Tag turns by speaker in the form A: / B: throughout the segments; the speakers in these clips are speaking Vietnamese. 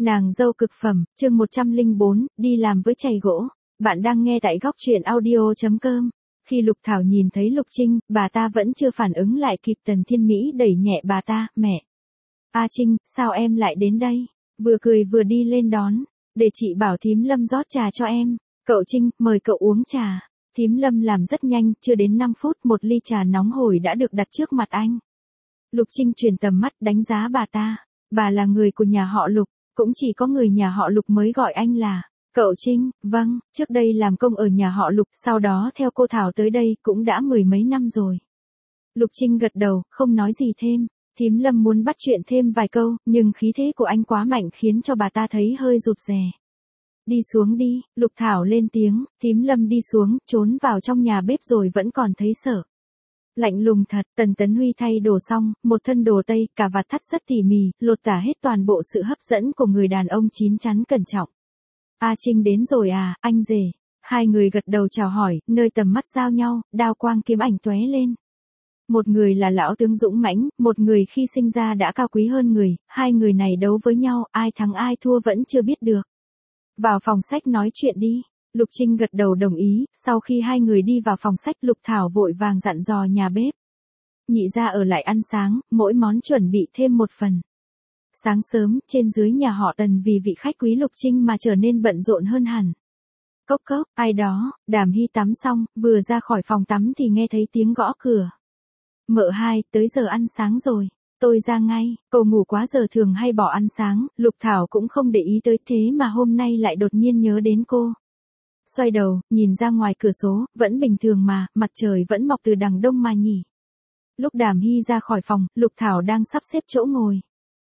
A: Nàng dâu cực phẩm, chương 104, đi làm với chày gỗ. Bạn đang nghe tại góc truyện audio.com. Khi Lục Thảo nhìn thấy Lục Trinh, bà ta vẫn chưa phản ứng lại kịp. Tần Thiên Mỹ đẩy nhẹ bà ta, mẹ. A Trinh, sao em lại đến đây? Vừa cười vừa đi lên đón. Để chị bảo thím Lâm rót trà cho em. Cậu Trinh, mời cậu uống trà. Thím Lâm làm rất nhanh, chưa đến 5 phút một ly trà nóng hổi đã được đặt trước mặt anh. Lục Trinh chuyển tầm mắt đánh giá bà ta. Bà là người của nhà họ Lục. Cũng chỉ có người nhà họ Lục mới gọi anh là cậu Trinh. Vâng, trước đây làm công ở nhà họ Lục, sau đó theo cô Thảo tới đây cũng đã 10 mấy năm rồi. Lục Trinh gật đầu, không nói gì thêm. Thím Lâm muốn bắt chuyện thêm vài câu, nhưng khí thế của anh quá mạnh khiến cho bà ta thấy hơi rụt rè. Đi xuống đi, Lục Thảo lên tiếng. Thím Lâm đi xuống, trốn vào trong nhà bếp rồi vẫn còn thấy sợ. Lạnh lùng thật. Tần Tấn Huy thay đồ xong, một thân đồ tây, cà vạt thắt rất tỉ mỉ, lột tả hết toàn bộ sự hấp dẫn của người đàn ông chín chắn cẩn trọng. A Trinh đến rồi à, anh rể. Hai người gật đầu chào hỏi, nơi tầm mắt giao nhau, đao quang kiếm ảnh tóe lên. Một người là lão tướng dũng mãnh, một người khi sinh ra đã cao quý hơn người, hai người này đấu với nhau, ai thắng ai thua vẫn chưa biết được. Vào phòng sách nói chuyện đi. Lục Trinh gật đầu đồng ý, sau khi hai người đi vào phòng sách Lục Thảo vội vàng dặn dò nhà bếp. Nhị gia ở lại ăn sáng, mỗi món chuẩn bị thêm một phần. Sáng sớm, trên dưới nhà họ Tần vì vị khách quý Lục Trinh mà trở nên bận rộn hơn hẳn. Cốc cốc, ai đó. Đàm Hy tắm xong, vừa ra khỏi phòng tắm thì nghe thấy tiếng gõ cửa. Mợ hai, tới giờ ăn sáng rồi. Tôi ra ngay. Cô ngủ quá giờ thường hay bỏ ăn sáng, Lục Thảo cũng không để ý tới thế mà hôm nay lại đột nhiên nhớ đến cô. Xoay đầu, nhìn ra ngoài cửa sổ, vẫn bình thường mà, mặt trời vẫn mọc từ đằng đông mà nhỉ. Lúc Đàm Hy ra khỏi phòng, Lục Thảo đang sắp xếp chỗ ngồi.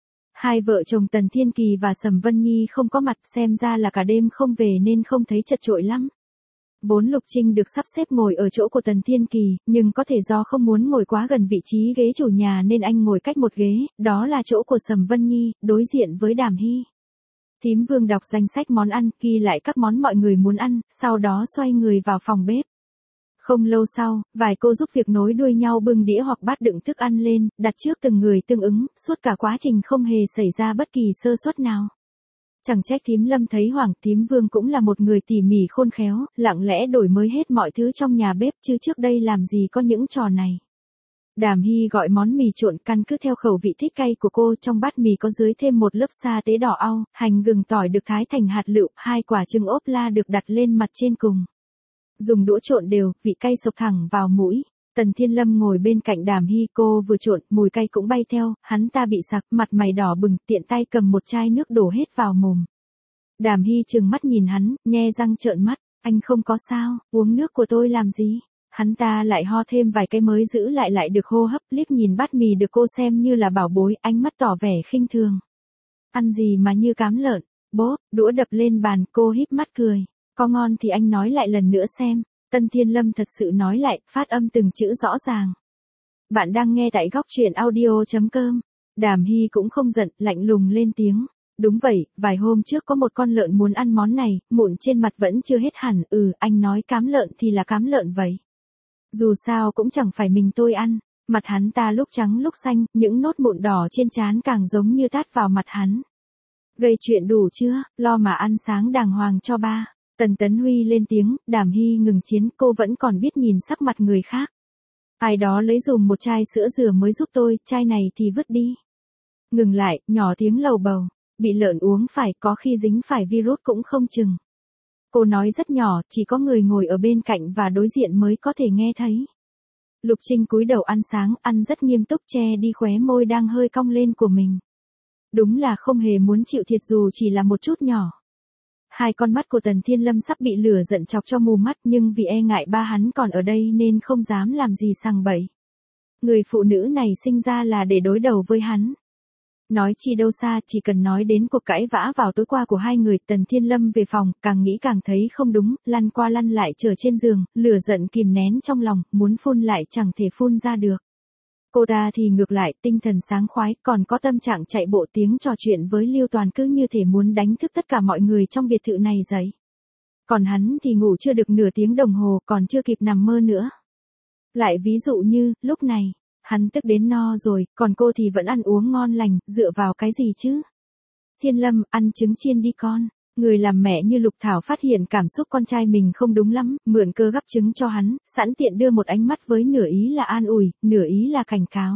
A: Hai vợ chồng Tần Thiên Kỳ và Sầm Vân Nhi không có mặt, xem ra là cả đêm không về nên không thấy chật chội lắm. Vốn Lục Trinh được sắp xếp ngồi ở chỗ của Tần Thiên Kỳ, nhưng có thể do không muốn ngồi quá gần vị trí ghế chủ nhà nên anh ngồi cách một ghế, đó là chỗ của Sầm Vân Nhi, đối diện với Đàm Hy. Thím Vương đọc danh sách món ăn, ghi lại các món mọi người muốn ăn, sau đó xoay người vào phòng bếp. Không lâu sau, vài cô giúp việc nối đuôi nhau bưng đĩa hoặc bát đựng thức ăn lên, đặt trước từng người tương ứng, suốt cả quá trình không hề xảy ra bất kỳ sơ suất nào. Chẳng trách thím Lâm thấy Hoàng. Thím Vương cũng là một người tỉ mỉ khôn khéo, lặng lẽ đổi mới hết mọi thứ trong nhà bếp chứ trước đây làm gì có những trò này. Đàm Hy gọi món mì trộn căn cứ theo khẩu vị thích cay của cô, trong bát mì có dưới thêm một lớp sa tế đỏ au, hành gừng tỏi được thái thành hạt lựu, 2 quả trứng ốp la được đặt lên mặt trên cùng. Dùng đũa trộn đều, vị cay sộc thẳng vào mũi. Tần Thiên Lâm ngồi bên cạnh Đàm Hy, cô vừa trộn, mùi cay cũng bay theo, hắn ta bị sặc, mặt mày đỏ bừng, tiện tay cầm một chai nước đổ hết vào mồm. Đàm Hy trừng mắt nhìn hắn, nhe răng trợn mắt, anh không có sao, uống nước của tôi làm gì? Hắn ta lại ho thêm vài cái mới giữ lại được hô hấp, liếc nhìn bát mì được cô xem như là bảo bối, ánh mắt tỏ vẻ khinh thường. Ăn gì mà như cám lợn? Bố, đũa đập lên bàn, cô híp mắt cười. Có ngon thì anh nói lại lần nữa xem. Tân Thiên Lâm thật sự nói lại, phát âm từng chữ rõ ràng. Bạn đang nghe tại góc truyện audio.com. Đàm Hy cũng không giận, lạnh lùng lên tiếng. Đúng vậy, vài hôm trước có một con lợn muốn ăn món này, mụn trên mặt vẫn chưa hết hẳn, anh nói cám lợn thì là cám lợn vậy. Dù sao cũng chẳng phải mình tôi ăn. Mặt hắn ta lúc trắng lúc xanh, những nốt mụn đỏ trên trán càng giống như tát vào mặt hắn. Gây chuyện đủ chưa, lo mà ăn sáng đàng hoàng cho ba. Tần Tấn Huy lên tiếng. Đàm Hy ngừng chiến, cô vẫn còn biết nhìn sắc mặt người khác. Ai đó lấy dùm một chai sữa dừa mới giúp tôi, chai này thì vứt đi. Ngừng lại, nhỏ tiếng lầu bầu. Bị lợn uống phải, có khi dính phải virus cũng không chừng. Cô nói rất nhỏ, chỉ có người ngồi ở bên cạnh và đối diện mới có thể nghe thấy. Lục Trinh cúi đầu ăn sáng, ăn rất nghiêm túc, che đi khóe môi đang hơi cong lên của mình. Đúng là không hề muốn chịu thiệt dù chỉ là một chút nhỏ. Hai con mắt của Tần Thiên Lâm sắp bị lửa giận chọc cho mù mắt, nhưng vì e ngại ba hắn còn ở đây nên không dám làm gì sằng bậy. Người phụ nữ này sinh ra là để đối đầu với hắn. Nói chi đâu xa, chỉ cần nói đến cuộc cãi vã vào tối qua của hai người, Tần Thiên Lâm về phòng, càng nghĩ càng thấy không đúng, lăn qua lăn lại chờ trên giường, lửa giận kìm nén trong lòng, muốn phun lại chẳng thể phun ra được. Cô ta thì ngược lại, tinh thần sáng khoái, còn có tâm trạng chạy bộ tiếng trò chuyện với Lưu Toàn cứ như thể muốn đánh thức tất cả mọi người trong biệt thự này dậy. Còn hắn thì ngủ chưa được nửa tiếng đồng hồ, còn chưa kịp nằm mơ nữa. Lại ví dụ như, lúc này, hắn tức đến no rồi, còn cô thì vẫn ăn uống ngon lành, dựa vào cái gì chứ? Thiên Lâm, ăn trứng chiên đi con. Người làm mẹ như Lục Thảo phát hiện cảm xúc con trai mình không đúng lắm, mượn cơ gắp trứng cho hắn, sẵn tiện đưa một ánh mắt với nửa ý là an ủi, nửa ý là cảnh cáo.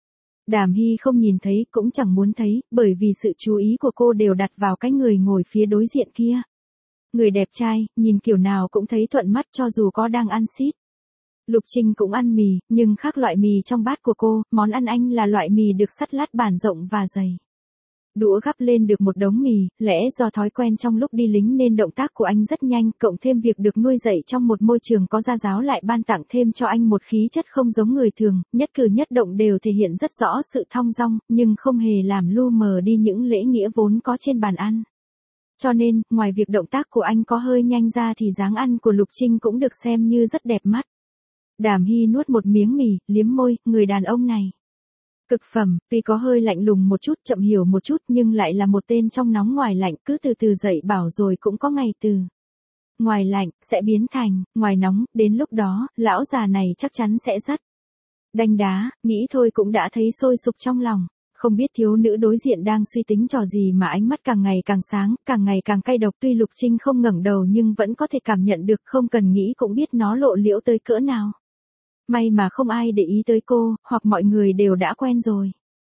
A: Đàm Hy không nhìn thấy cũng chẳng muốn thấy, bởi vì sự chú ý của cô đều đặt vào cái người ngồi phía đối diện kia. Người đẹp trai, nhìn kiểu nào cũng thấy thuận mắt cho dù có đang ăn xít. Lục Trinh cũng ăn mì, nhưng khác loại mì trong bát của cô, món ăn anh là loại mì được sắt lát bản rộng và dày. Đũa gắp lên được một đống mì, lẽ do thói quen trong lúc đi lính nên động tác của anh rất nhanh, cộng thêm việc được nuôi dạy trong một môi trường có gia giáo lại ban tặng thêm cho anh một khí chất không giống người thường, nhất cử nhất động đều thể hiện rất rõ sự thong dong, nhưng không hề làm lu mờ đi những lễ nghĩa vốn có trên bàn ăn. Cho nên, ngoài việc động tác của anh có hơi nhanh ra thì dáng ăn của Lục Trinh cũng được xem như rất đẹp mắt. Đàm Hy nuốt một miếng mì, liếm môi, người đàn ông này. Cực phẩm, tuy có hơi lạnh lùng một chút, chậm hiểu một chút nhưng lại là một tên trong nóng ngoài lạnh, cứ từ từ dậy bảo rồi cũng có ngày từ. Ngoài lạnh, sẽ biến thành, ngoài nóng, đến lúc đó, lão già này chắc chắn sẽ rất đanh đá, nghĩ thôi cũng đã thấy sôi sục trong lòng. Không biết thiếu nữ đối diện đang suy tính trò gì mà ánh mắt càng ngày càng sáng, càng ngày càng cay độc, tuy Lục Trinh không ngẩng đầu nhưng vẫn có thể cảm nhận được, không cần nghĩ cũng biết nó lộ liễu tới cỡ nào. May mà không ai để ý tới cô, hoặc mọi người đều đã quen rồi.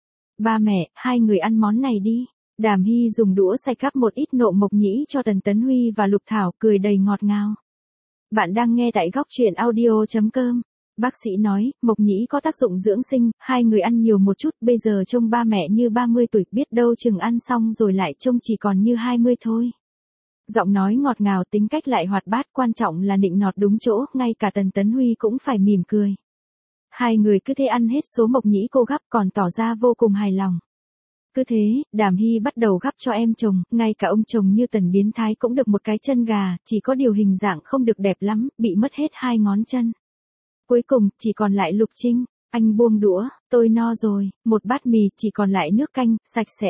A: Ba mẹ, hai người ăn món này đi. Đàm Hy dùng đũa xay cắp một ít nộm mộc nhĩ cho Tần Tấn Huy và Lục Thảo, cười đầy ngọt ngào. Bạn đang nghe tại góc truyện audio.com. Bác sĩ nói, mộc nhĩ có tác dụng dưỡng sinh, hai người ăn nhiều một chút, bây giờ trông ba mẹ như 30 tuổi, biết đâu chừng ăn xong rồi lại trông chỉ còn như 20 thôi. Giọng nói ngọt ngào, tính cách lại hoạt bát, quan trọng là nịnh nọt đúng chỗ, ngay cả Tần Tấn Huy cũng phải mỉm cười. Hai người cứ thế ăn hết số mộc nhĩ cô gắp còn tỏ ra vô cùng hài lòng. Cứ thế, Đàm Hy bắt đầu gắp cho em chồng, ngay cả ông chồng như Tần biến thái cũng được một cái chân gà, chỉ có điều hình dạng không được đẹp lắm, bị mất hết hai ngón chân. Cuối cùng, chỉ còn lại Lục Trinh, anh buông đũa, tôi no rồi, một bát mì chỉ còn lại nước canh, sạch sẽ.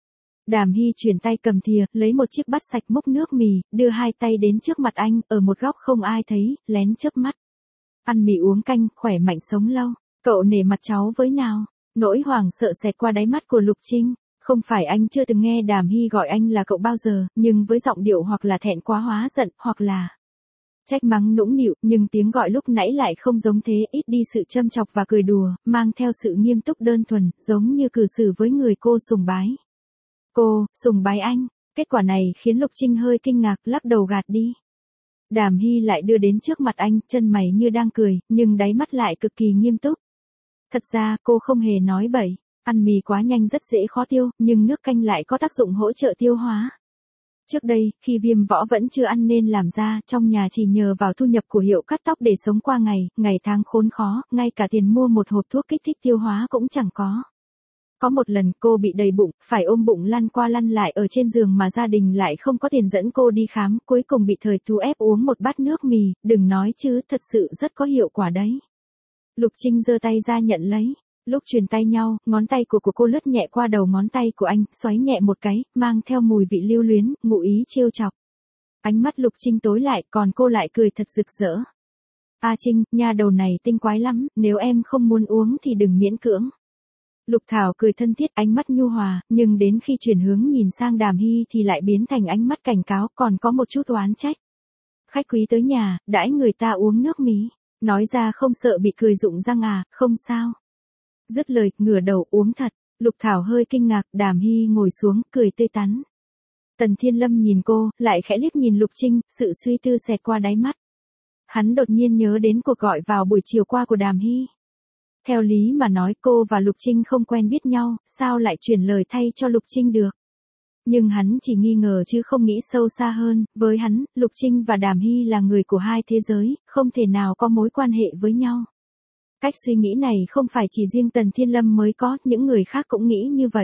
A: Đàm Hy chuyển tay cầm thìa, lấy một chiếc bát sạch múc nước mì, đưa hai tay đến trước mặt anh, ở một góc không ai thấy, lén chớp mắt. Ăn mì uống canh, khỏe mạnh sống lâu, cậu nể mặt cháu với nào. Nỗi hoảng sợ xẹt qua đáy mắt của Lục Trinh, không phải anh chưa từng nghe Đàm Hy gọi anh là cậu bao giờ, nhưng với giọng điệu hoặc là thẹn quá hóa giận, hoặc là trách mắng nũng nịu, nhưng tiếng gọi lúc nãy lại không giống thế, ít đi sự châm chọc và cười đùa, mang theo sự nghiêm túc đơn thuần, giống như cư xử với người cô sùng bái. Cô, sùng bái anh, kết quả này khiến Lục Trinh hơi kinh ngạc, lắc đầu gạt đi. Đàm Hy lại đưa đến trước mặt anh, chân mày như đang cười, nhưng đáy mắt lại cực kỳ nghiêm túc. Thật ra, cô không hề nói bậy, ăn mì quá nhanh rất dễ khó tiêu, nhưng nước canh lại có tác dụng hỗ trợ tiêu hóa. Trước đây, khi Viêm Võ vẫn chưa ăn nên làm ra, trong nhà chỉ nhờ vào thu nhập của hiệu cắt tóc để sống qua ngày, ngày tháng khốn khó, ngay cả tiền mua một hộp thuốc kích thích tiêu hóa cũng chẳng có. Có một lần cô bị đầy bụng, phải ôm bụng lăn qua lăn lại ở trên giường mà gia đình lại không có tiền dẫn cô đi khám, cuối cùng bị thời thú ép uống một bát nước mì, đừng nói chứ, thật sự rất có hiệu quả đấy. Lục Trinh giơ tay ra nhận lấy. Lúc truyền tay nhau, ngón tay của cô lướt nhẹ qua đầu ngón tay của anh, xoáy nhẹ một cái, mang theo mùi vị lưu luyến, ngụ ý trêu chọc. Ánh mắt Lục Trinh tối lại, còn cô lại cười thật rực rỡ. A Trinh, nha đầu này tinh quái lắm, nếu em không muốn uống thì đừng miễn cưỡng. Lục Thảo cười thân thiết, ánh mắt nhu hòa, nhưng đến khi chuyển hướng nhìn sang Đàm Hy thì lại biến thành ánh mắt cảnh cáo, còn có một chút oán trách. Khách quý tới nhà, đãi người ta uống nước mí. Nói ra không sợ bị cười rụng răng à, không sao. Dứt lời, ngửa đầu uống thật. Lục Thảo hơi kinh ngạc, Đàm Hy ngồi xuống, cười tươi tắn. Tần Thiên Lâm nhìn cô, lại khẽ liếc nhìn Lục Trinh, sự suy tư xẹt qua đáy mắt. Hắn đột nhiên nhớ đến cuộc gọi vào buổi chiều qua của Đàm Hy. Theo lý mà nói cô và Lục Trinh không quen biết nhau, sao lại chuyển lời thay cho Lục Trinh được. Nhưng hắn chỉ nghi ngờ chứ không nghĩ sâu xa hơn, với hắn, Lục Trinh và Đàm Hy là người của hai thế giới, không thể nào có mối quan hệ với nhau. Cách suy nghĩ này không phải chỉ riêng Tần Thiên Lâm mới có, những người khác cũng nghĩ như vậy.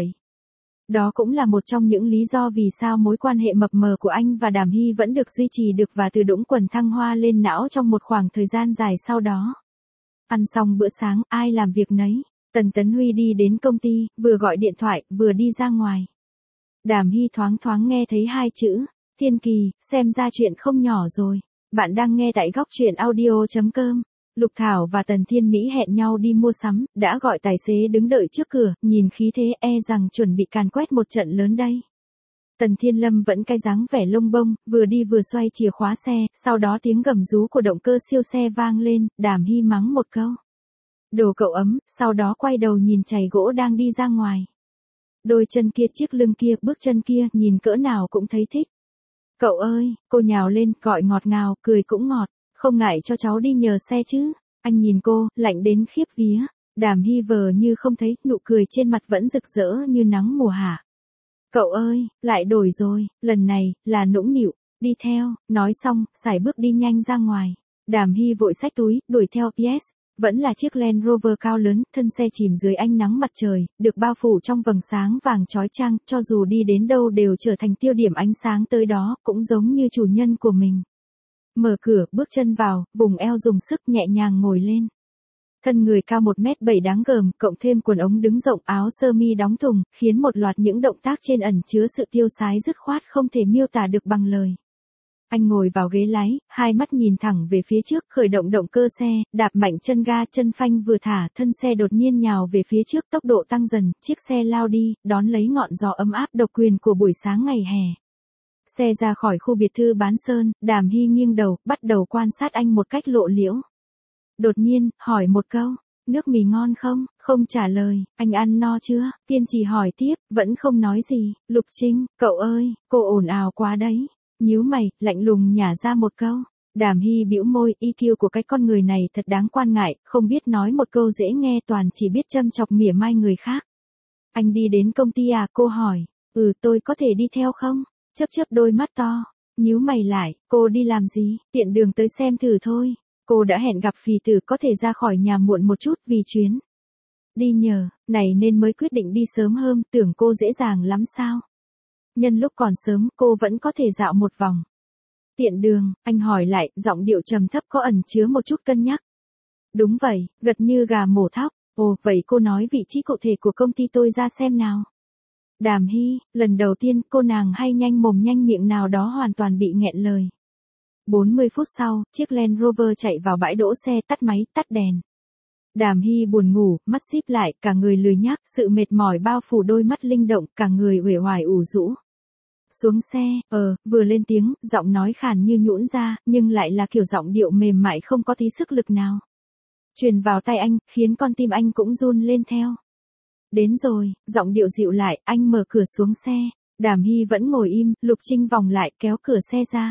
A: Đó cũng là một trong những lý do vì sao mối quan hệ mập mờ của anh và Đàm Hy vẫn được duy trì được và từ đũng quần thăng hoa lên não trong một khoảng thời gian dài sau đó. Ăn xong bữa sáng, ai làm việc nấy, Tần Tấn Huy đi đến công ty, vừa gọi điện thoại, vừa đi ra ngoài. Đàm Hy thoáng thoáng nghe thấy hai chữ, Thiên Kỳ, xem ra chuyện không nhỏ rồi. Bạn đang nghe tại góc truyện audio.com. Lục Thảo và Tần Thiên Mỹ hẹn nhau đi mua sắm, đã gọi tài xế đứng đợi trước cửa, nhìn khí thế e rằng chuẩn bị càn quét một trận lớn đây. Tần Thiên Lâm vẫn cái dáng vẻ lông bông, vừa đi vừa xoay chìa khóa xe, sau đó tiếng gầm rú của động cơ siêu xe vang lên, Đàm Hy mắng một câu. Đồ cậu ấm, sau đó quay đầu nhìn chày gỗ đang đi ra ngoài. Đôi chân kia, chiếc lưng kia, bước chân kia, nhìn cỡ nào cũng thấy thích. Cậu ơi, cô nhào lên, gọi ngọt ngào, cười cũng ngọt, không ngại cho cháu đi nhờ xe chứ. Anh nhìn cô, lạnh đến khiếp vía. Đàm Hy vờ như không thấy, nụ cười trên mặt vẫn rực rỡ như nắng mùa hạ. Cậu ơi, lại đổi rồi, lần này, là nũng nịu, đi theo, nói xong, sải bước đi nhanh ra ngoài. Đàm Hy vội xách túi, đuổi theo, yes, vẫn là chiếc Land Rover cao lớn, thân xe chìm dưới ánh nắng mặt trời, được bao phủ trong vầng sáng vàng chói chang, cho dù đi đến đâu đều trở thành tiêu điểm ánh sáng tới đó, cũng giống như chủ nhân của mình. Mở cửa, bước chân vào, vùng eo dùng sức nhẹ nhàng ngồi lên. Thân người cao 1m7 đáng gờm, cộng thêm quần ống đứng rộng, áo sơ mi đóng thùng, khiến một loạt những động tác trên ẩn chứa sự tiêu sái dứt khoát không thể miêu tả được bằng lời. Anh ngồi vào ghế lái, hai mắt nhìn thẳng về phía trước, khởi động động cơ xe, đạp mạnh chân ga, chân phanh vừa thả, thân xe đột nhiên nhào về phía trước, tốc độ tăng dần, chiếc xe lao đi, đón lấy ngọn gió ấm áp độc quyền của buổi sáng ngày hè. Xe ra khỏi khu biệt thự bán sơn, Đàm Hy nghiêng đầu, bắt đầu quan sát anh một cách lộ liễu. Đột nhiên, hỏi một câu, nước mì ngon không? Không trả lời, anh ăn no chưa? Tiên trì hỏi tiếp, vẫn không nói gì. Lục Trinh, cậu ơi, cô ồn ào quá đấy. Nhíu mày, lạnh lùng nhả ra một câu. Đàm Hy bĩu môi, EQ của cái con người này thật đáng quan ngại, không biết nói một câu dễ nghe, toàn chỉ biết châm chọc mỉa mai người khác. Anh đi đến công ty à? Cô hỏi. Tôi có thể đi theo không? Chớp chớp đôi mắt to. Nhíu mày lại, cô đi làm gì? Tiện đường tới xem thử thôi. Cô đã hẹn gặp Phì Tử, có thể ra khỏi nhà muộn một chút vì chuyến đi nhờ này nên mới quyết định đi sớm hơn, tưởng cô dễ dàng lắm sao? Nhân lúc còn sớm, cô vẫn có thể dạo một vòng. Tiện đường, anh hỏi lại, giọng điệu trầm thấp có ẩn chứa một chút cân nhắc. Đúng vậy, gật như gà mổ thóc. Ồ, vậy cô nói vị trí cụ thể của công ty tôi ra xem nào. Đàm Hy, lần đầu tiên cô nàng hay nhanh mồm nhanh miệng nào đó hoàn toàn bị nghẹn lời. 40 phút sau, chiếc Land Rover chạy vào bãi đỗ xe, tắt máy, tắt đèn. Đàm Hy buồn ngủ, mắt síp lại, cả người lười nhác, sự mệt mỏi bao phủ đôi mắt linh động, cả người uể oải ủ rũ. Xuống xe, vừa lên tiếng, giọng nói khàn như nhũn ra, nhưng lại là kiểu giọng điệu mềm mại không có tí sức lực nào. Truyền vào tai anh, khiến con tim anh cũng run lên theo. Đến rồi, giọng điệu dịu lại, anh mở cửa xuống xe. Đàm Hy vẫn ngồi im, Lục Trinh vòng lại, kéo cửa xe ra.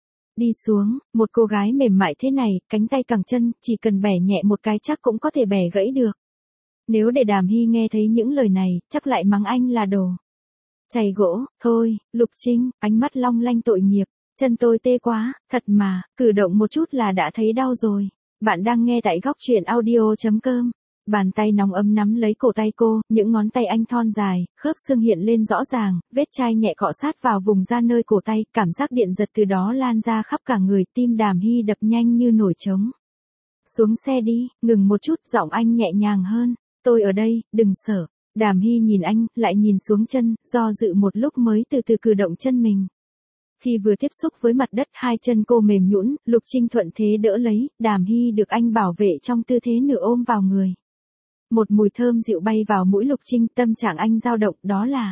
A: Đi xuống, một cô gái mềm mại thế này, cánh tay cẳng chân, chỉ cần bẻ nhẹ một cái chắc cũng có thể bẻ gãy được. Nếu để Đàm Hy nghe thấy những lời này, chắc lại mắng anh là đồ chày gỗ. Thôi, Lục Trinh, ánh mắt long lanh tội nghiệp, chân tôi tê quá, thật mà, cử động một chút là đã thấy đau rồi. Bạn đang nghe tại góc truyện audio.com. Bàn tay nóng ấm nắm lấy cổ tay cô, những ngón tay anh thon dài, khớp xương hiện lên rõ ràng, vết chai nhẹ cọ sát vào vùng da nơi cổ tay, cảm giác điện giật từ đó lan ra khắp cả người, tim Đàm Hy đập nhanh như nổi trống. Xuống xe đi, ngừng một chút, giọng anh nhẹ nhàng hơn, tôi ở đây, đừng sợ. Đàm Hy nhìn anh, lại nhìn xuống chân, do dự một lúc mới từ từ cử động chân mình. Khi vừa tiếp xúc với mặt đất, hai chân cô mềm nhũn, Lục Trinh thuận thế đỡ lấy, Đàm Hy được anh bảo vệ trong tư thế nửa ôm vào người. Một mùi thơm dịu bay vào mũi Lục Trinh, tâm trạng anh dao động, đó là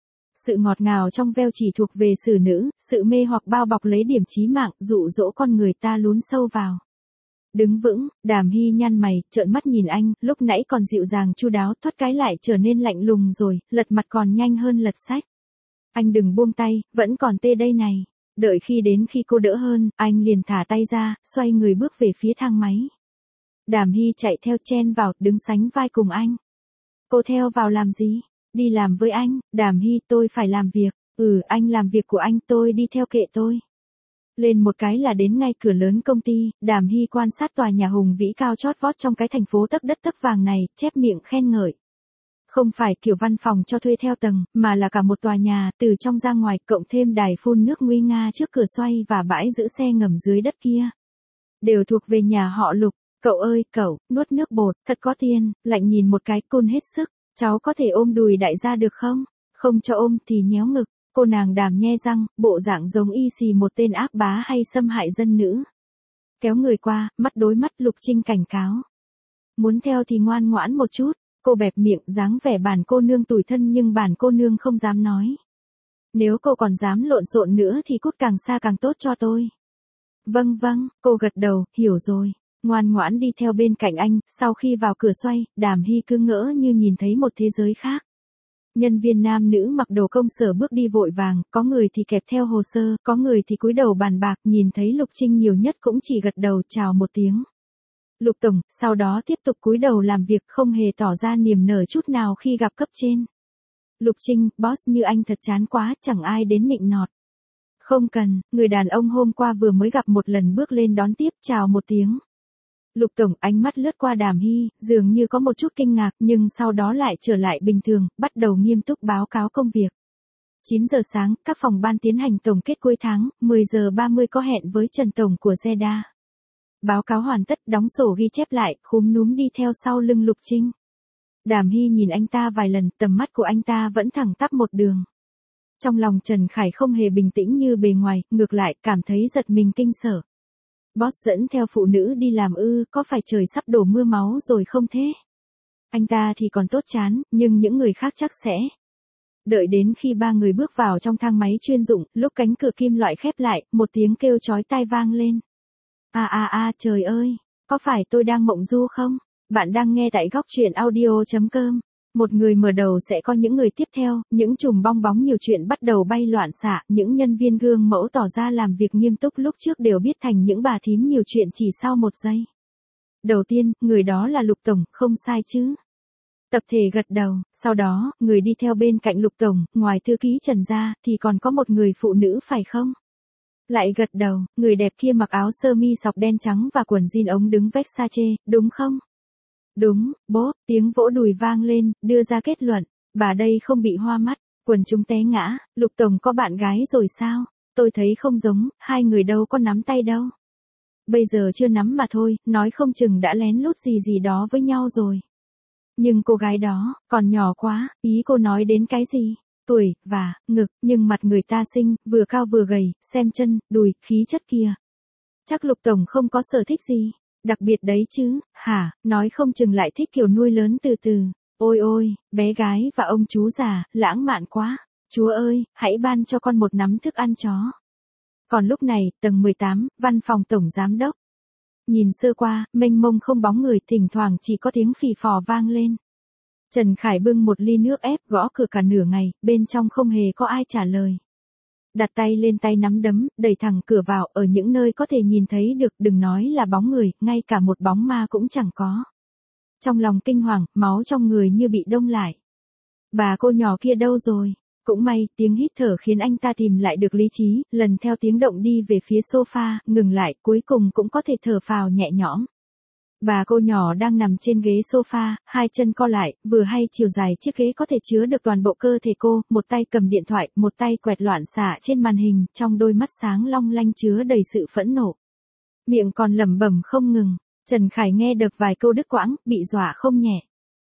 A: sự ngọt ngào trong veo chỉ thuộc về xử nữ, sự mê hoặc bao bọc lấy điểm chí mạng, dụ dỗ con người ta lún sâu vào. Đứng vững, Đàm Hy nhăn mày, trợn mắt nhìn anh, lúc nãy còn dịu dàng chu đáo, thoát cái lại trở nên lạnh lùng rồi, lật mặt còn nhanh hơn lật sách. Anh đừng buông tay, vẫn còn tê đây này. Đợi khi cô đỡ hơn, anh liền thả tay ra, xoay người bước về phía thang máy. Đàm Hy chạy theo chen vào, đứng sánh vai cùng anh. Cô theo vào làm gì? Đi làm với anh. Đàm Hy, tôi phải làm việc. Anh làm việc của anh, tôi đi theo kệ tôi. Lên một cái là đến ngay cửa lớn công ty, Đàm Hy quan sát tòa nhà hùng vĩ cao chót vót trong cái thành phố tấc đất tấc vàng này, chép miệng khen ngợi. Không phải kiểu văn phòng cho thuê theo tầng, mà là cả một tòa nhà, từ trong ra ngoài, cộng thêm đài phun nước nguy nga trước cửa xoay và bãi giữ xe ngầm dưới đất kia. Đều thuộc về nhà họ Lục. Cậu ơi, cậu, nuốt nước bọt, thật có tiền, lạnh nhìn một cái, côn hết sức. Cháu có thể ôm đùi đại gia được không? Không cho ôm thì nhéo ngực. Cô nàng Đàm nhe răng, bộ dạng giống y xì một tên ác bá hay xâm hại dân nữ. Kéo người qua, mắt đối mắt, Lục Trinh cảnh cáo. Muốn theo thì ngoan ngoãn một chút. Cô bẹp miệng, dáng vẻ bản cô nương tủi thân nhưng bản cô nương không dám nói. Nếu cô còn dám lộn xộn nữa thì cút càng xa càng tốt cho tôi. Vâng vâng, cô gật đầu, hiểu rồi. Ngoan ngoãn đi theo bên cạnh anh, sau khi vào cửa xoay, Đàm Hy cứ ngỡ như nhìn thấy một thế giới khác. Nhân viên nam nữ mặc đồ công sở bước đi vội vàng, có người thì kẹp theo hồ sơ, có người thì cúi đầu bàn bạc, nhìn thấy Lục Trinh nhiều nhất cũng chỉ gật đầu chào một tiếng. Lục tổng, sau đó tiếp tục cúi đầu làm việc, không hề tỏ ra niềm nở chút nào khi gặp cấp trên. Lục Trinh, boss như anh thật chán quá, chẳng ai đến nịnh nọt. Không cần, người đàn ông hôm qua vừa mới gặp một lần bước lên đón tiếp chào một tiếng. Lục tổng, ánh mắt lướt qua Đàm Hy, dường như có một chút kinh ngạc, nhưng sau đó lại trở lại bình thường, bắt đầu nghiêm túc báo cáo công việc. 9 giờ sáng, các phòng ban tiến hành tổng kết cuối tháng, 10 giờ 30 có hẹn với Trần Tổng của Zeda. Báo cáo hoàn tất, đóng sổ ghi chép lại, khúm núm đi theo sau lưng Lục Trinh. Đàm Hy nhìn anh ta vài lần, tầm mắt của anh ta vẫn thẳng tắp một đường. Trong lòng Trần Khải không hề bình tĩnh như bề ngoài, ngược lại cảm thấy giật mình kinh sợ. Boss dẫn theo phụ nữ đi làm có phải trời sắp đổ mưa máu rồi không thế? Anh ta thì còn tốt chán, nhưng những người khác chắc sẽ. Đợi đến khi ba người bước vào trong thang máy chuyên dụng, lúc cánh cửa kim loại khép lại, một tiếng kêu chói tai vang lên. Trời ơi, có phải tôi đang mộng du không? Bạn đang nghe tại góc truyện audio.com. Một người mở đầu sẽ có những người tiếp theo, những chùm bong bóng nhiều chuyện bắt đầu bay loạn xạ, những nhân viên gương mẫu tỏ ra làm việc nghiêm túc lúc trước đều biết thành những bà thím nhiều chuyện chỉ sau một giây. Đầu tiên, người đó là Lục Tổng, không sai chứ? Tập thể gật đầu, sau đó, người đi theo bên cạnh Lục Tổng, ngoài thư ký Trần ra, thì còn có một người phụ nữ phải không? Lại gật đầu, người đẹp kia mặc áo sơ mi sọc đen trắng và quần jean ống đứng Versace, đúng không? Đúng, bố, tiếng vỗ đùi vang lên, đưa ra kết luận, bà đây không bị hoa mắt, quần chúng té ngã, Lục Tổng có bạn gái rồi sao? Tôi thấy không giống, hai người đâu có nắm tay đâu. Bây giờ chưa nắm mà thôi, nói không chừng đã lén lút gì đó với nhau rồi. Nhưng cô gái đó, còn nhỏ quá, ý cô nói đến cái gì? Tuổi, và, ngực, nhưng mặt người ta xinh, vừa cao vừa gầy, xem chân, đùi, khí chất kia. Chắc Lục Tổng không có sở thích gì. Đặc biệt đấy chứ, hả, nói không chừng lại thích kiểu nuôi lớn từ từ. Ôi ôi, bé gái và ông chú già, lãng mạn quá. Chúa ơi, hãy ban cho con một nắm thức ăn chó. Còn lúc này, tầng 18, văn phòng tổng giám đốc. Nhìn sơ qua, mênh mông không bóng người, thỉnh thoảng chỉ có tiếng phì phò vang lên. Trần Khải bưng một ly nước ép gõ cửa cả nửa ngày, bên trong không hề có ai trả lời. Đặt tay lên tay nắm đấm, đẩy thẳng cửa vào, ở những nơi có thể nhìn thấy được, đừng nói là bóng người, ngay cả một bóng ma cũng chẳng có. Trong lòng kinh hoàng, máu trong người như bị đông lại. Bà cô nhỏ kia đâu rồi? Cũng may, tiếng hít thở khiến anh ta tìm lại được lý trí, lần theo tiếng động đi về phía sofa, ngừng lại, cuối cùng cũng có thể thở phào nhẹ nhõm. Bà cô nhỏ đang nằm trên ghế sofa, hai chân co lại, vừa hay chiều dài chiếc ghế có thể chứa được toàn bộ cơ thể cô, một tay cầm điện thoại, một tay quẹt loạn xạ trên màn hình, trong đôi mắt sáng long lanh chứa đầy sự phẫn nộ. Miệng còn lẩm bẩm không ngừng, Trần Khải nghe được vài câu đứt quãng, bị dọa không nhẹ.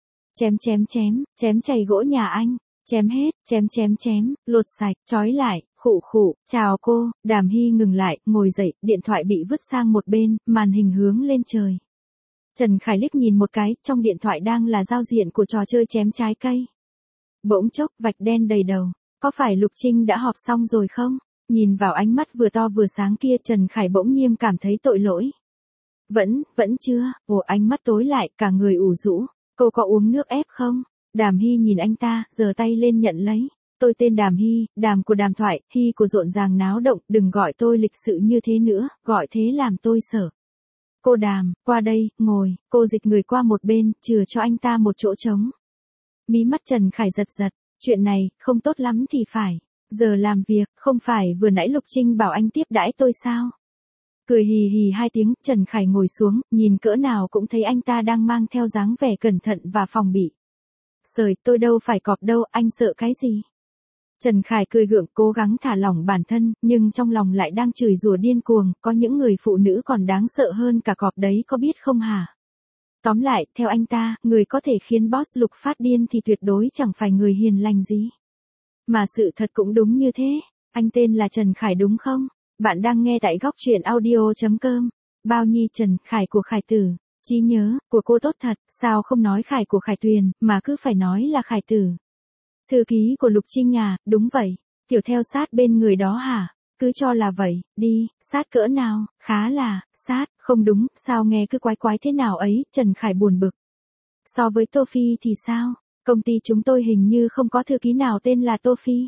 A: Chém chày gỗ nhà anh, chém hết, chém, lột sạch, trói lại, khụ, chào cô, Đàm Hy ngừng lại, ngồi dậy, điện thoại bị vứt sang một bên, màn hình hướng lên trời. Trần Khải liếc nhìn một cái, trong điện thoại đang là giao diện của trò chơi chém trái cây. Bỗng chốc, vạch đen đầy đầu. Có phải Lục Trinh đã họp xong rồi không? Nhìn vào ánh mắt vừa to vừa sáng kia, Trần Khải bỗng nhiên cảm thấy tội lỗi. Vẫn chưa, ánh mắt tối lại, cả người ủ rũ. Cô có uống nước ép không? Đàm Hy nhìn anh ta, giơ tay lên nhận lấy. Tôi tên Đàm Hy, Đàm của đàm thoại, Hy của rộn ràng náo động, đừng gọi tôi lịch sự như thế nữa, gọi thế làm tôi sợ. Cô Đàm, qua đây, ngồi, cô dịch người qua một bên, chừa cho anh ta một chỗ trống. Mí mắt Trần Khải giật, chuyện này, không tốt lắm thì phải. Giờ làm việc, không phải vừa nãy Lục Trinh bảo anh tiếp đãi tôi sao? Cười hì hì hai tiếng, Trần Khải ngồi xuống, nhìn cỡ nào cũng thấy anh ta đang mang theo dáng vẻ cẩn thận và phòng bị. Sời, tôi đâu phải cọp đâu, anh sợ cái gì? Trần Khải cười gượng, cố gắng thả lỏng bản thân, nhưng trong lòng lại đang chửi rủa điên cuồng, có những người phụ nữ còn đáng sợ hơn cả cọp đấy, có biết không hả? Tóm lại, theo anh ta, người có thể khiến boss Lục phát điên thì tuyệt đối chẳng phải người hiền lành gì. Mà sự thật cũng đúng như thế. Anh tên là Trần Khải đúng không? Bạn đang nghe tại góc truyện audio.com. Bao nhi Trần Khải của Khải Tử. Trí nhớ của cô tốt thật, sao không nói Khải của Khải Tuyền, mà cứ phải nói là Khải Tử. Thư ký của Lục Trinh à, đúng vậy. Tiểu theo sát bên người đó hả? Cứ cho là vậy, đi, sát cỡ nào, khá là, sát, không đúng, sao nghe cứ quái quái thế nào ấy, Trần Khải buồn bực. So với Tô Phi thì sao? Công ty chúng tôi hình như không có thư ký nào tên là Tô Phi.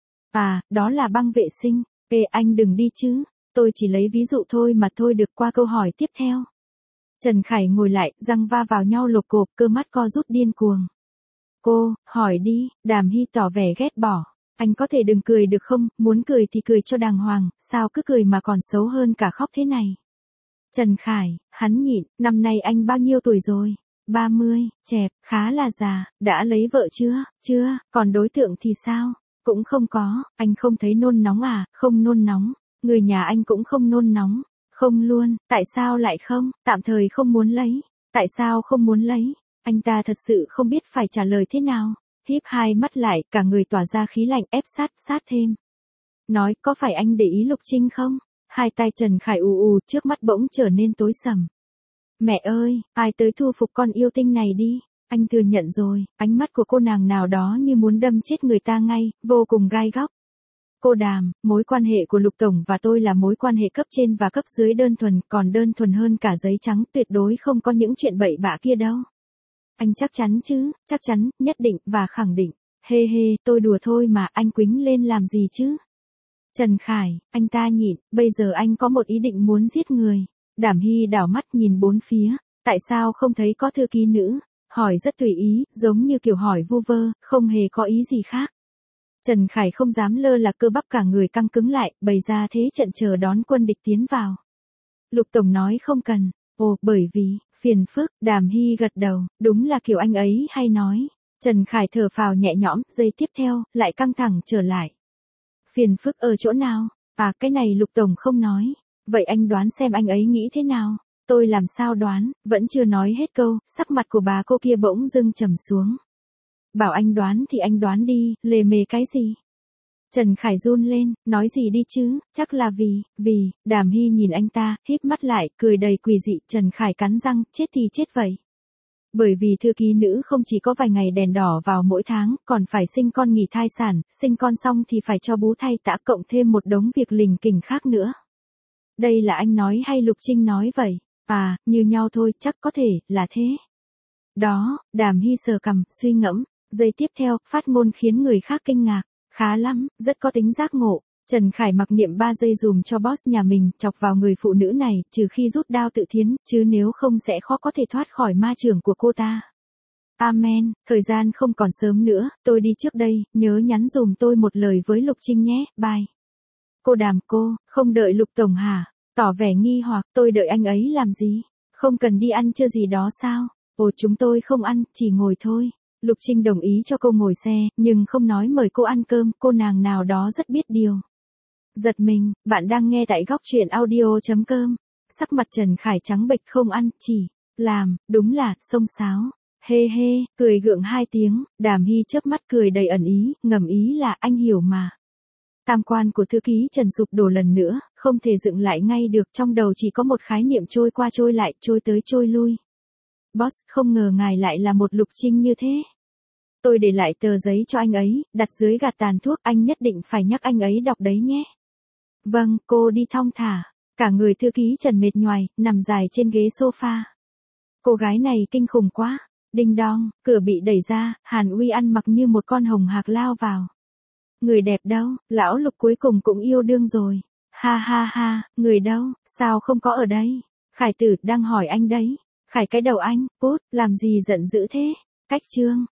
A: À, đó là băng vệ sinh. Ê anh đừng đi chứ, tôi chỉ lấy ví dụ thôi mà thôi được qua câu hỏi tiếp theo. Trần Khải ngồi lại, răng va vào nhau lột cộp, cơ mắt co rút điên cuồng. Cô, hỏi đi, Đàm Hy tỏ vẻ ghét bỏ. Anh có thể đừng cười được không, muốn cười thì cười cho đàng hoàng, sao cứ cười mà còn xấu hơn cả khóc thế này. Trần Khải, hắn nhịn, năm nay anh bao nhiêu tuổi rồi? 30, chẹp, khá là già, đã lấy vợ chưa? Chưa, còn đối tượng thì sao? Cũng không có, anh không thấy nôn nóng à? Không nôn nóng, người nhà anh cũng không nôn nóng. Không luôn, tại sao lại không? Tạm thời không muốn lấy. Tại sao không muốn lấy? Anh ta thật sự không biết phải trả lời thế nào. Híp hai mắt lại, cả người tỏa ra khí lạnh ép sát thêm. Nói, có phải anh để ý Lục Trinh không? Hai tay Trần Khải ù, trước mắt bỗng trở nên tối sầm. Mẹ ơi, ai tới thu phục con yêu tinh này đi. Anh thừa nhận rồi, ánh mắt của cô nàng nào đó như muốn đâm chết người ta ngay, vô cùng gai góc. Cô Đàm, mối quan hệ của Lục Tổng và tôi là mối quan hệ cấp trên và cấp dưới đơn thuần, còn đơn thuần hơn cả giấy trắng, tuyệt đối không có những chuyện bậy bạ kia đâu. Anh chắc chắn chứ, chắc chắn, nhất định và khẳng định. Hê, tôi đùa thôi mà, anh quýnh lên làm gì chứ? Trần Khải, anh ta nhịn, bây giờ anh có một ý định muốn giết người. Đàm Hy đảo mắt nhìn bốn phía, tại sao không thấy có thư ký nữ? Hỏi rất tùy ý, giống như kiểu hỏi vu vơ, không hề có ý gì khác. Trần Khải không dám lơ là, cơ bắp cả người căng cứng lại, bày ra thế trận chờ đón quân địch tiến vào. Lục Tổng nói không cần. Ồ, bởi vì, phiền phức, Đàm Hy gật đầu, đúng là kiểu anh ấy hay nói. Trần Khải thở phào nhẹ nhõm, giây tiếp theo, lại căng thẳng trở lại. Phiền phức ở chỗ nào? À, cái này Lục Tổng không nói. Vậy anh đoán xem anh ấy nghĩ thế nào? Tôi làm sao đoán, vẫn chưa nói hết câu, sắc mặt của bà cô kia bỗng dưng trầm xuống. Bảo anh đoán thì anh đoán đi, lề mề cái gì? Trần Khải run lên, nói gì đi chứ, chắc là vì, Đàm Hy nhìn anh ta, híp mắt lại, cười đầy quỷ dị, Trần Khải cắn răng, chết thì chết vậy. Bởi vì thư ký nữ không chỉ có vài ngày đèn đỏ vào mỗi tháng, còn phải sinh con nghỉ thai sản, sinh con xong thì phải cho bú thay tã cộng thêm một đống việc lình kình khác nữa. Đây là anh nói hay Lục Trinh nói vậy? À, như nhau thôi, chắc có thể, là thế. Đó, Đàm Hy sờ cằm, suy ngẫm, giây tiếp theo, phát ngôn khiến người khác kinh ngạc. Khá lắm, rất có tính giác ngộ. Trần Khải mặc niệm 3 giây dùm cho boss nhà mình, chọc vào người phụ nữ này, trừ khi rút đao tự thiến, chứ nếu không sẽ khó có thể thoát khỏi ma chưởng của cô ta. Amen, thời gian không còn sớm nữa, tôi đi trước đây, nhớ nhắn dùm tôi một lời với Lục Trinh nhé, bye. Cô Đàm, cô, không đợi Lục Tổng hả? Tỏ vẻ nghi hoặc, tôi đợi anh ấy làm gì? Không cần đi ăn trưa gì đó sao? Ồ, chúng tôi không ăn, chỉ ngồi thôi. Lục Trinh đồng ý cho cô ngồi xe, nhưng không nói mời cô ăn cơm, cô nàng nào đó rất biết điều. Giật mình, bạn đang nghe tại góc truyện audio.com. Sắc mặt Trần Khải trắng bệch, không ăn, chỉ làm, đúng là, xông xáo. Hê, cười gượng 2 tiếng, Đàm Hy chớp mắt cười đầy ẩn ý, ngầm ý là anh hiểu mà. Tam quan của thư ký Trần sụp đổ lần nữa, không thể dựng lại ngay được, trong đầu chỉ có một khái niệm trôi qua trôi lại, trôi tới trôi lui. Boss, không ngờ ngài lại là một Lục Trinh như thế. Tôi để lại tờ giấy cho anh ấy, đặt dưới gạt tàn thuốc, anh nhất định phải nhắc anh ấy đọc đấy nhé. Vâng, cô đi thong thả. Cả người thư ký Trần mệt nhoài, nằm dài trên ghế sofa. Cô gái này kinh khủng quá. Đinh đong, cửa bị đẩy ra, Hàn Uy ăn mặc như một con hồng hạc lao vào. Người đẹp đâu, lão Lục cuối cùng cũng yêu đương rồi. Ha, người đâu, sao không có ở đây? Khải Tử đang hỏi anh đấy. Khải cái đầu anh, cút, làm gì giận dữ thế? Cách chương.